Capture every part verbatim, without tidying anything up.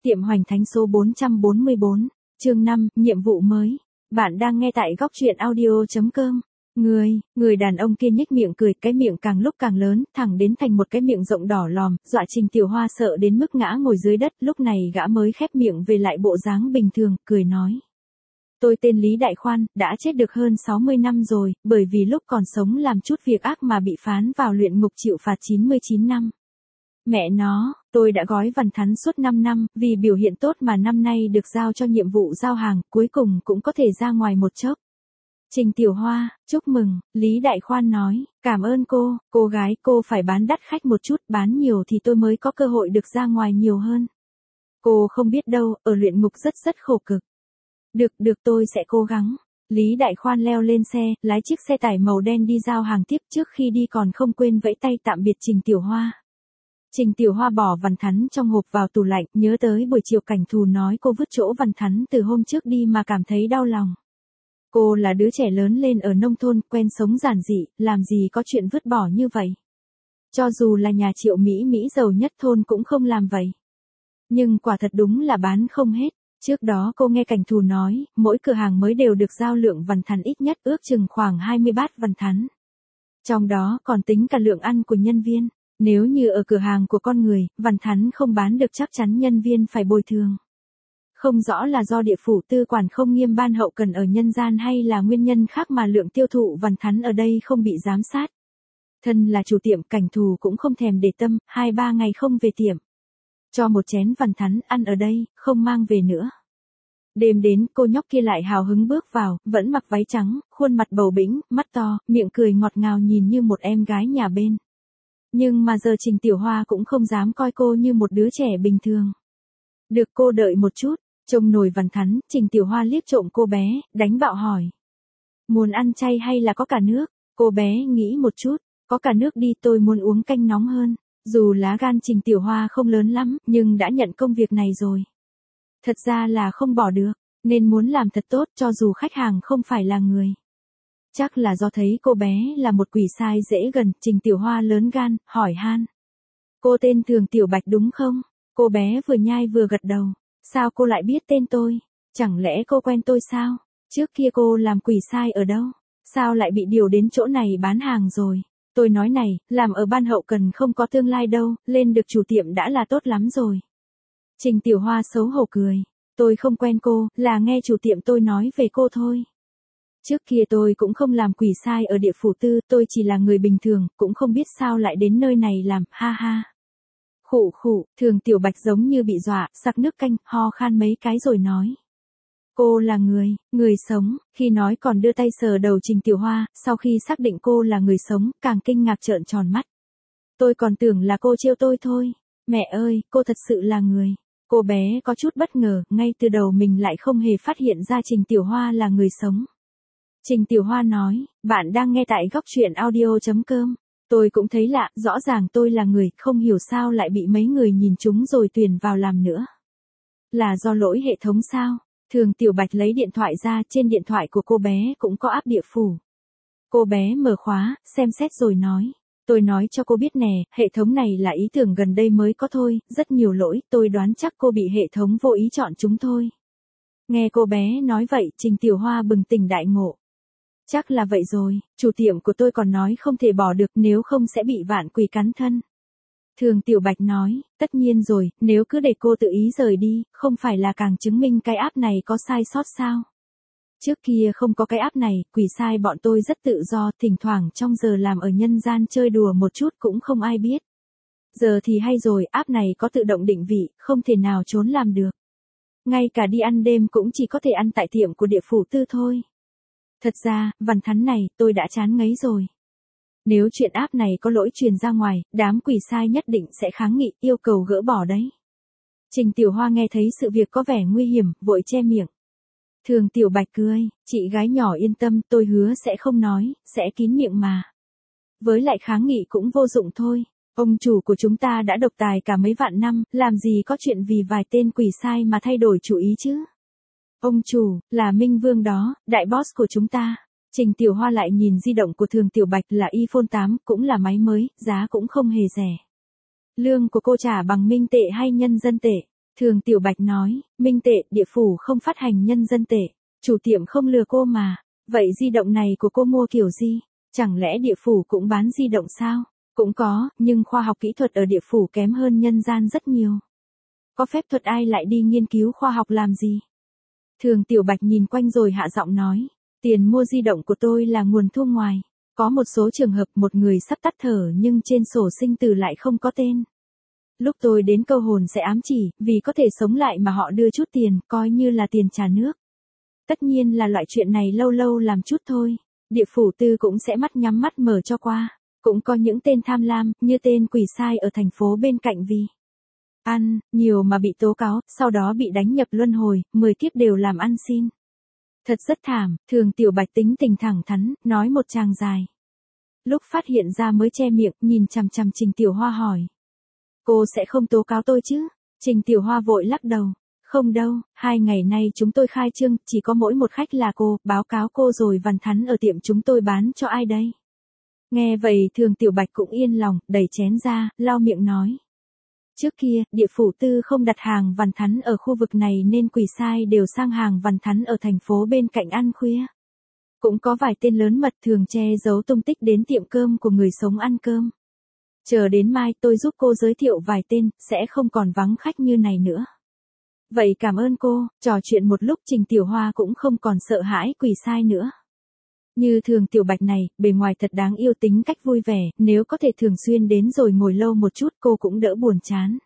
Tiệm Hoành Thánh số bốn trăm bốn mươi bốn, chương năm, nhiệm vụ mới. Bạn đang nghe tại góc truyện audio chấm com. Người, người đàn ông kia nhếch miệng cười, cái miệng càng lúc càng lớn, thẳng đến thành một cái miệng rộng đỏ lòm, dọa Trình Tiểu Hoa sợ đến mức ngã ngồi dưới đất, lúc này gã mới khép miệng về lại bộ dáng bình thường, cười nói. Tôi tên Lý Đại Khoan, đã chết được hơn sáu mươi năm rồi, bởi vì lúc còn sống làm chút việc ác mà bị phán vào luyện ngục chịu phạt chín mươi chín năm. Mẹ nó, tôi đã gói vằn thắn suốt năm năm, vì biểu hiện tốt mà năm nay được giao cho nhiệm vụ giao hàng, cuối cùng cũng có thể ra ngoài một chốc. Trình Tiểu Hoa, chúc mừng, Lý Đại Khoan nói, cảm ơn cô, cô gái cô phải bán đắt khách một chút, bán nhiều thì tôi mới có cơ hội được ra ngoài nhiều hơn. Cô không biết đâu, ở luyện ngục rất rất khổ cực. Được, được tôi sẽ cố gắng. Lý Đại Khoan leo lên xe, lái chiếc xe tải màu đen đi giao hàng tiếp, trước khi đi còn không quên vẫy tay tạm biệt Trình Tiểu Hoa. Trình Tiểu Hoa bỏ vằn thắn trong hộp vào tủ lạnh, nhớ tới buổi chiều cảnh thù nói cô vứt chỗ vằn thắn từ hôm trước đi mà cảm thấy đau lòng. Cô là đứa trẻ lớn lên ở nông thôn, quen sống giản dị, làm gì có chuyện vứt bỏ như vậy. Cho dù là nhà Triệu Mỹ Mỹ giàu nhất thôn cũng không làm vậy. Nhưng quả thật đúng là bán không hết. Trước đó cô nghe cảnh thù nói, mỗi cửa hàng mới đều được giao lượng vằn thắn ít nhất ước chừng khoảng hai mươi bát vằn thắn. Trong đó còn tính cả lượng ăn của nhân viên. Nếu như ở cửa hàng của con người, vằn thắn không bán được chắc chắn nhân viên phải bồi thường. Không rõ là do địa phủ tư quản không nghiêm ban hậu cần ở nhân gian hay là nguyên nhân khác mà lượng tiêu thụ vằn thắn ở đây không bị giám sát. Thân là chủ tiệm, cảnh thù cũng không thèm để tâm, hai ba ngày không về tiệm. Cho một chén vằn thắn ăn ở đây, không mang về nữa. Đêm đến, cô nhóc kia lại hào hứng bước vào, vẫn mặc váy trắng, khuôn mặt bầu bĩnh, mắt to, miệng cười ngọt ngào nhìn như một em gái nhà bên. Nhưng mà giờ Trình Tiểu Hoa cũng không dám coi cô như một đứa trẻ bình thường. Được, cô đợi một chút, trông nồi vằn thắn, Trình Tiểu Hoa liếc trộm cô bé, đánh bạo hỏi. Muốn ăn chay hay là có cả nước? Cô bé nghĩ một chút, có cả nước đi, tôi muốn uống canh nóng hơn. Dù lá gan Trình Tiểu Hoa không lớn lắm, nhưng đã nhận công việc này rồi. Thật ra là không bỏ được, nên muốn làm thật tốt cho dù khách hàng không phải là người. Chắc là do thấy cô bé là một quỷ sai dễ gần, Trình Tiểu Hoa lớn gan, hỏi han. Cô tên Thường Tiểu Bạch đúng không? Cô bé vừa nhai vừa gật đầu. Sao cô lại biết tên tôi? Chẳng lẽ cô quen tôi sao? Trước kia cô làm quỷ sai ở đâu? Sao lại bị điều đến chỗ này bán hàng rồi? Tôi nói này, làm ở ban hậu cần không có tương lai đâu, lên được chủ tiệm đã là tốt lắm rồi. Trình Tiểu Hoa xấu hổ cười. Tôi không quen cô, là nghe chủ tiệm tôi nói về cô thôi. Trước kia tôi cũng không làm quỷ sai ở địa phủ tư, tôi chỉ là người bình thường, cũng không biết sao lại đến nơi này làm, ha ha. Khụ khụ, Thường Tiểu Bạch giống như bị dọa, sặc nước canh, ho khan mấy cái rồi nói. Cô là người, người sống, khi nói còn đưa tay sờ đầu Trình Tiểu Hoa, sau khi xác định cô là người sống, càng kinh ngạc trợn tròn mắt. Tôi còn tưởng là cô trêu tôi thôi. Mẹ ơi, cô thật sự là người. Cô bé có chút bất ngờ, ngay từ đầu mình lại không hề phát hiện ra Trình Tiểu Hoa là người sống. Trình Tiểu Hoa nói, bạn đang nghe tại góc truyện audio chấm com. Tôi cũng thấy lạ, rõ ràng tôi là người, không hiểu sao lại bị mấy người nhìn chúng rồi tuyển vào làm nữa. Là do lỗi hệ thống sao? Thường Tiểu Bạch lấy điện thoại ra, trên điện thoại của cô bé cũng có app địa phủ. Cô bé mở khóa, xem xét rồi nói. Tôi nói cho cô biết nè, hệ thống này là ý tưởng gần đây mới có thôi, rất nhiều lỗi, tôi đoán chắc cô bị hệ thống vô ý chọn chúng thôi. Nghe cô bé nói vậy, Trình Tiểu Hoa bừng tỉnh đại ngộ. Chắc là vậy rồi, chủ tiệm của tôi còn nói không thể bỏ được nếu không sẽ bị vạn quỷ cắn thân. Thường Tiểu Bạch nói, tất nhiên rồi, nếu cứ để cô tự ý rời đi, không phải là càng chứng minh cái app này có sai sót sao? Trước kia không có cái app này, quỷ sai bọn tôi rất tự do, thỉnh thoảng trong giờ làm ở nhân gian chơi đùa một chút cũng không ai biết. Giờ thì hay rồi, app này có tự động định vị, không thể nào trốn làm được. Ngay cả đi ăn đêm cũng chỉ có thể ăn tại tiệm của địa phủ tư thôi. Thật ra, vằn thắn này, tôi đã chán ngấy rồi. Nếu chuyện app này có lỗi truyền ra ngoài, đám quỷ sai nhất định sẽ kháng nghị, yêu cầu gỡ bỏ đấy. Trình Tiểu Hoa nghe thấy sự việc có vẻ nguy hiểm, vội che miệng. Thường Tiểu Bạch cười, chị gái nhỏ yên tâm, tôi hứa sẽ không nói, sẽ kín miệng mà. Với lại kháng nghị cũng vô dụng thôi. Ông chủ của chúng ta đã độc tài cả mấy vạn năm, làm gì có chuyện vì vài tên quỷ sai mà thay đổi chủ ý chứ. Ông chủ, là Minh Vương đó, đại boss của chúng ta. Trình Tiểu Hoa lại nhìn di động của Thường Tiểu Bạch là iPhone tám, cũng là máy mới, giá cũng không hề rẻ. Lương của cô trả bằng minh tệ hay nhân dân tệ? Thường Tiểu Bạch nói, minh tệ, địa phủ không phát hành nhân dân tệ, chủ tiệm không lừa cô mà, vậy di động này của cô mua kiểu gì? Chẳng lẽ địa phủ cũng bán di động sao? Cũng có, nhưng khoa học kỹ thuật ở địa phủ kém hơn nhân gian rất nhiều. Có phép thuật ai lại đi nghiên cứu khoa học làm gì? Thường Tiểu Bạch nhìn quanh rồi hạ giọng nói, tiền mua di động của tôi là nguồn thu ngoài. Có một số trường hợp một người sắp tắt thở nhưng trên sổ sinh tử lại không có tên. Lúc tôi đến câu hồn sẽ ám chỉ, vì có thể sống lại mà họ đưa chút tiền, coi như là tiền trà nước. Tất nhiên là loại chuyện này lâu lâu làm chút thôi. Địa phủ tư cũng sẽ mắt nhắm mắt mở cho qua. Cũng có những tên tham lam, như tên quỷ sai ở thành phố bên cạnh vì ăn, nhiều mà bị tố cáo, sau đó bị đánh nhập luân hồi, mười kiếp đều làm ăn xin. Thật rất thảm, Thường Tiểu Bạch tính tình thẳng thắn, nói một tràng dài. Lúc phát hiện ra mới che miệng, nhìn chằm chằm Trình Tiểu Hoa hỏi. Cô sẽ không tố cáo tôi chứ? Trình Tiểu Hoa vội lắc đầu. Không đâu, hai ngày nay chúng tôi khai trương, chỉ có mỗi một khách là cô, báo cáo cô rồi vằn thắn ở tiệm chúng tôi bán cho ai đây? Nghe vậy Thường Tiểu Bạch cũng yên lòng, đẩy chén ra, lau miệng nói. Trước kia, địa phủ tư không đặt hàng vằn thắn ở khu vực này nên quỷ sai đều sang hàng vằn thắn ở thành phố bên cạnh ăn khuya. Cũng có vài tên lớn mật thường che giấu tung tích đến tiệm cơm của người sống ăn cơm. Chờ đến mai tôi giúp cô giới thiệu vài tên, sẽ không còn vắng khách như này nữa. Vậy cảm ơn cô, trò chuyện một lúc Trình Tiểu Hoa cũng không còn sợ hãi quỷ sai nữa. Như Thường Tiểu Bạch này, bề ngoài thật đáng yêu tính cách vui vẻ, nếu có thể thường xuyên đến rồi ngồi lâu một chút cô cũng đỡ buồn chán.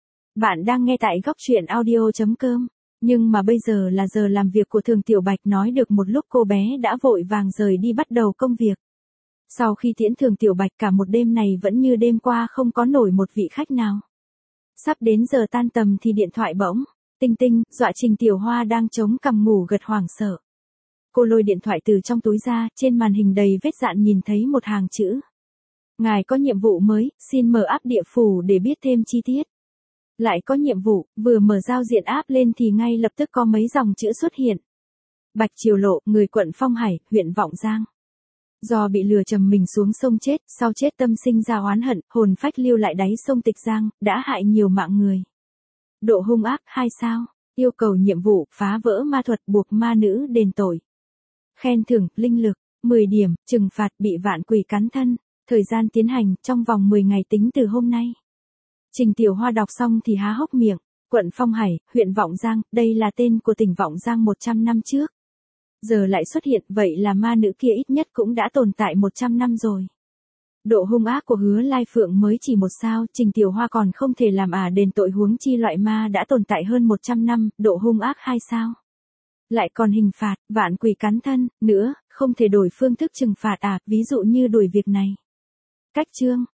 Bạn đang nghe tại góc truyện audio chấm com, nhưng mà bây giờ là giờ làm việc của Thường Tiểu Bạch nói được một lúc cô bé đã vội vàng rời đi bắt đầu công việc. Sau khi tiễn Thường Tiểu Bạch cả một đêm này vẫn như đêm qua không có nổi một vị khách nào. Sắp đến giờ tan tầm thì điện thoại bỗng, tinh tinh, dọa Trình Tiểu Hoa đang chống cằm ngủ gật hoảng sợ. Cô lôi điện thoại từ trong túi ra, trên màn hình đầy vết dạn nhìn thấy một hàng chữ. Ngài có nhiệm vụ mới, xin mở app địa phủ để biết thêm chi tiết. Lại có nhiệm vụ, vừa mở giao diện app lên thì ngay lập tức có mấy dòng chữ xuất hiện. Bạch Triều Lộ, người quận Phong Hải, huyện Vọng Giang. Do bị lừa trầm mình xuống sông chết, sau chết tâm sinh ra oán hận, hồn phách lưu lại đáy sông Tịch Giang, đã hại nhiều mạng người. Độ hung ác, hai sao. Yêu cầu nhiệm vụ, phá vỡ ma thuật buộc ma nữ đền tội. Khen thưởng, linh lực, mười điểm, trừng phạt bị vạn quỷ cắn thân. Thời gian tiến hành, trong vòng mười ngày tính từ hôm nay. Trình Tiểu Hoa đọc xong thì há hốc miệng. Quận Phong Hải, huyện Vọng Giang, đây là tên của tỉnh Vọng Giang một trăm năm trước. Giờ lại xuất hiện, vậy là ma nữ kia ít nhất cũng đã tồn tại một trăm năm rồi. Độ hung ác của Hứa Lai Phượng mới chỉ một sao, Trình Tiểu Hoa còn không thể làm ả đền tội huống chi loại ma đã tồn tại hơn một trăm năm, độ hung ác hai sao. Lại còn hình phạt, vạn quỷ cắn thân, nữa, không thể đổi phương thức trừng phạt à, ví dụ như đuổi việc này. Cách chương,